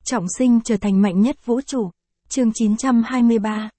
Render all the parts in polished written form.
Trọng sinh trở thành mạnh nhất vũ trụ. Chương 923,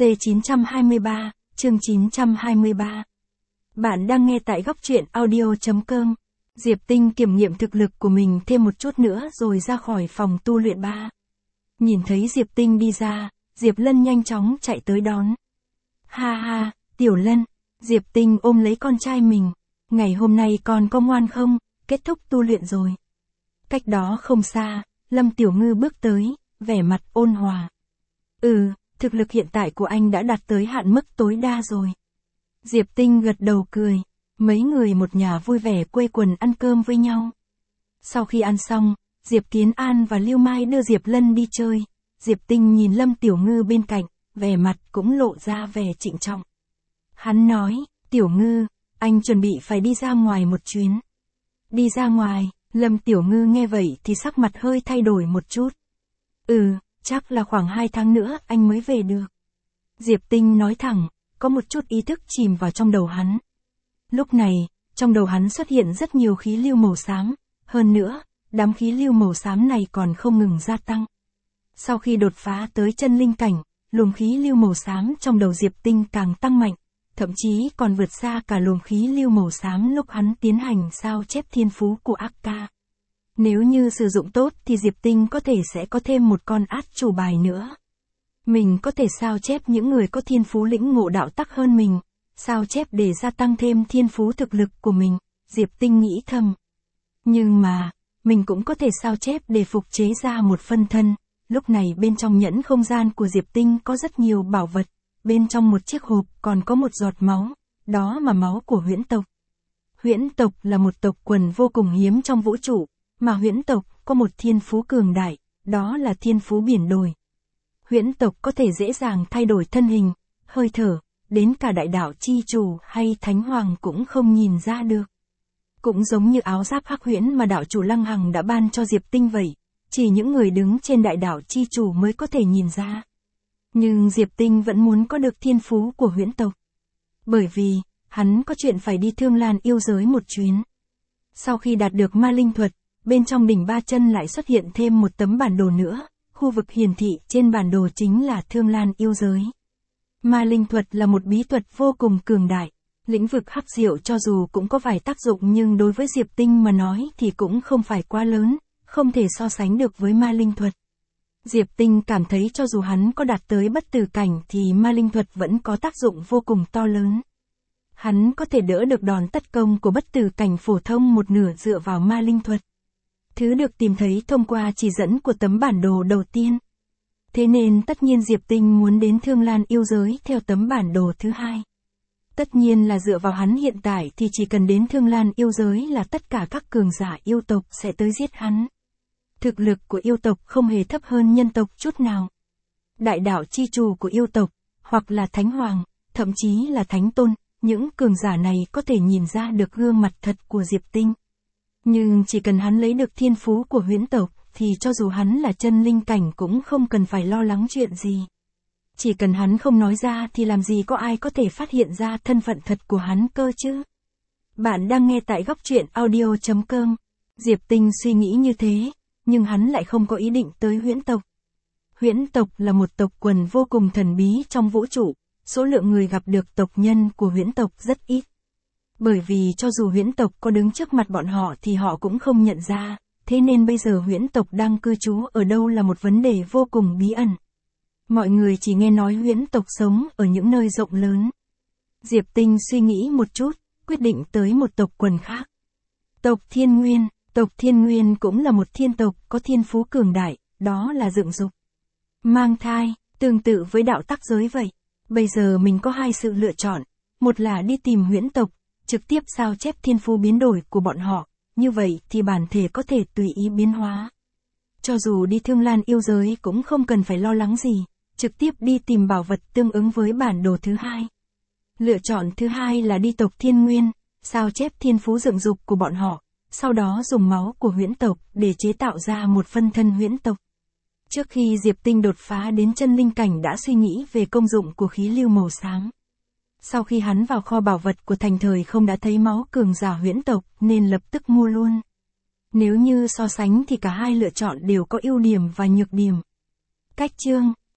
C923, chương 923. Bạn đang nghe tại góc truyện audio.com. Diệp Tinh kiểm nghiệm thực lực của mình thêm một chút nữa rồi ra khỏi phòng tu luyện 3. Nhìn thấy Diệp Tinh đi ra, Diệp Lân nhanh chóng chạy tới đón. Ha ha, Tiểu Lân. Diệp Tinh ôm lấy con trai mình. Ngày hôm nay con có ngoan không? Kết thúc tu luyện rồi. Cách đó không xa, Lâm Tiểu Ngư bước tới, vẻ mặt ôn hòa. Thực lực hiện tại của anh đã đạt tới hạn mức tối đa rồi. Diệp Tinh gật đầu cười. Mấy người một nhà vui vẻ quây quần ăn cơm với nhau. Sau khi ăn xong, Diệp Kiến An và Lưu Mai đưa Diệp Lân đi chơi. Diệp Tinh nhìn Lâm Tiểu Ngư bên cạnh, vẻ mặt cũng lộ ra vẻ trịnh trọng. Hắn nói, Tiểu Ngư, anh chuẩn bị phải đi ra ngoài một chuyến. Đi ra ngoài, Lâm Tiểu Ngư nghe vậy thì sắc mặt hơi thay đổi một chút. Chắc là khoảng 2 tháng nữa anh mới về được. Diệp Tinh nói thẳng, có một chút ý thức chìm vào trong đầu hắn. Lúc này, trong đầu hắn xuất hiện rất nhiều khí lưu màu xám, hơn nữa, đám khí lưu màu xám này còn không ngừng gia tăng. Sau khi đột phá tới chân linh cảnh, luồng khí lưu màu xám trong đầu Diệp Tinh càng tăng mạnh, thậm chí còn vượt xa cả luồng khí lưu màu xám lúc hắn tiến hành sao chép thiên phú của ác ca. Nếu như sử dụng tốt thì Diệp Tinh có thể sẽ có thêm một con át chủ bài nữa. Mình có thể sao chép những người có thiên phú lĩnh ngộ đạo tắc hơn mình, sao chép để gia tăng thêm thiên phú thực lực của mình, Diệp Tinh nghĩ thầm. Nhưng mà, mình cũng có thể sao chép để phục chế ra một phân thân. Lúc này bên trong nhẫn không gian của Diệp Tinh có rất nhiều bảo vật, bên trong một chiếc hộp còn có một giọt máu, đó là máu của huyễn tộc. Huyễn tộc là một tộc quần vô cùng hiếm trong vũ trụ, mà huyễn tộc có một thiên phú cường đại, đó là thiên phú biển đồi. Huyễn tộc có thể dễ dàng thay đổi thân hình, hơi thở, đến cả đại đạo chi chủ hay thánh hoàng cũng không nhìn ra được. Cũng giống như áo giáp hắc huyễn mà đạo chủ Lăng Hằng đã ban cho Diệp Tinh vậy, chỉ những người đứng trên đại đạo chi chủ mới có thể nhìn ra. Nhưng Diệp Tinh vẫn muốn có được thiên phú của huyễn tộc. Bởi vì, hắn có chuyện phải đi Thương Lan yêu giới một chuyến. Sau khi đạt được ma linh thuật, bên trong đỉnh ba chân lại xuất hiện thêm một tấm bản đồ nữa, khu vực hiển thị trên bản đồ chính là Thương Lan yêu giới. Ma linh thuật là một bí thuật vô cùng cường đại, lĩnh vực hắc diệu cho dù cũng có vài tác dụng nhưng đối với Diệp Tinh mà nói thì cũng không phải quá lớn, không thể so sánh được với ma linh thuật. Diệp Tinh cảm thấy cho dù hắn có đạt tới bất tử cảnh thì ma linh thuật vẫn có tác dụng vô cùng to lớn. Hắn có thể đỡ được đòn tấn công của bất tử cảnh phổ thông một nửa dựa vào ma linh thuật. Thứ được tìm thấy thông qua chỉ dẫn của tấm bản đồ đầu tiên. Thế nên tất nhiên Diệp Tinh muốn đến Thương Lan yêu giới theo tấm bản đồ thứ hai. Tất nhiên là dựa vào hắn hiện tại thì chỉ cần đến Thương Lan yêu giới là tất cả các cường giả yêu tộc sẽ tới giết hắn. Thực lực của yêu tộc không hề thấp hơn nhân tộc chút nào. Đại đạo chi chủ của yêu tộc, hoặc là thánh hoàng, thậm chí là thánh tôn, những cường giả này có thể nhìn ra được gương mặt thật của Diệp Tinh. Nhưng chỉ cần hắn lấy được thiên phú của huyễn tộc, thì cho dù hắn là chân linh cảnh cũng không cần phải lo lắng chuyện gì. Chỉ cần hắn không nói ra thì làm gì có ai có thể phát hiện ra thân phận thật của hắn cơ chứ. Bạn đang nghe tại góc truyện audio.com. Diệp Tinh suy nghĩ như thế, nhưng hắn lại không có ý định tới huyễn tộc. Huyễn tộc là một tộc quần vô cùng thần bí trong vũ trụ, số lượng người gặp được tộc nhân của huyễn tộc rất ít. Bởi vì cho dù huyễn tộc có đứng trước mặt bọn họ thì họ cũng không nhận ra, thế nên bây giờ huyễn tộc đang cư trú ở đâu là một vấn đề vô cùng bí ẩn. Mọi người chỉ nghe nói huyễn tộc sống ở những nơi rộng lớn. Diệp Tinh suy nghĩ một chút, quyết định tới một tộc quần khác. Tộc Thiên Nguyên. Tộc Thiên Nguyên cũng là một thiên tộc có thiên phú cường đại, đó là dựng dục, mang thai, tương tự với đạo tắc giới vậy. Bây giờ mình có hai sự lựa chọn, một là đi tìm huyễn tộc, trực tiếp sao chép thiên phú biến đổi của bọn họ, như vậy thì bản thể có thể tùy ý biến hóa. Cho dù đi Thương Lan yêu giới cũng không cần phải lo lắng gì, trực tiếp đi tìm bảo vật tương ứng với bản đồ thứ hai. Lựa chọn thứ hai là đi tộc Thiên Nguyên, sao chép thiên phú dựng dục của bọn họ, sau đó dùng máu của huyễn tộc để chế tạo ra một phân thân huyễn tộc. Trước khi Diệp Tinh đột phá đến chân linh cảnh đã suy nghĩ về công dụng của khí lưu màu xám. Sau khi hắn vào kho bảo vật của thành thời không đã thấy máu cường giả huyễn tộc nên lập tức mua luôn. Nếu như so sánh thì cả hai lựa chọn đều có ưu điểm và nhược điểm. Cách chương